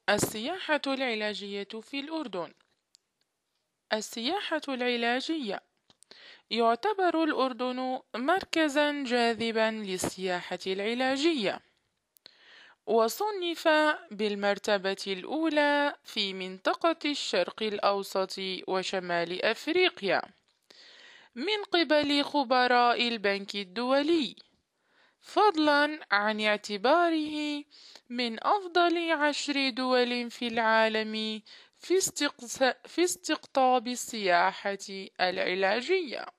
السياحة العلاجية في الأردن. السياحة العلاجية. يعتبر الأردن مركزا جاذبا للسياحة العلاجية، وصنف بالمرتبة الأولى في منطقة الشرق الأوسط وشمال أفريقيا من قبل خبراء البنك الدولي، فضلا عن اعتباره من أفضل 10 دول في العالم في استقطاب السياحة العلاجية.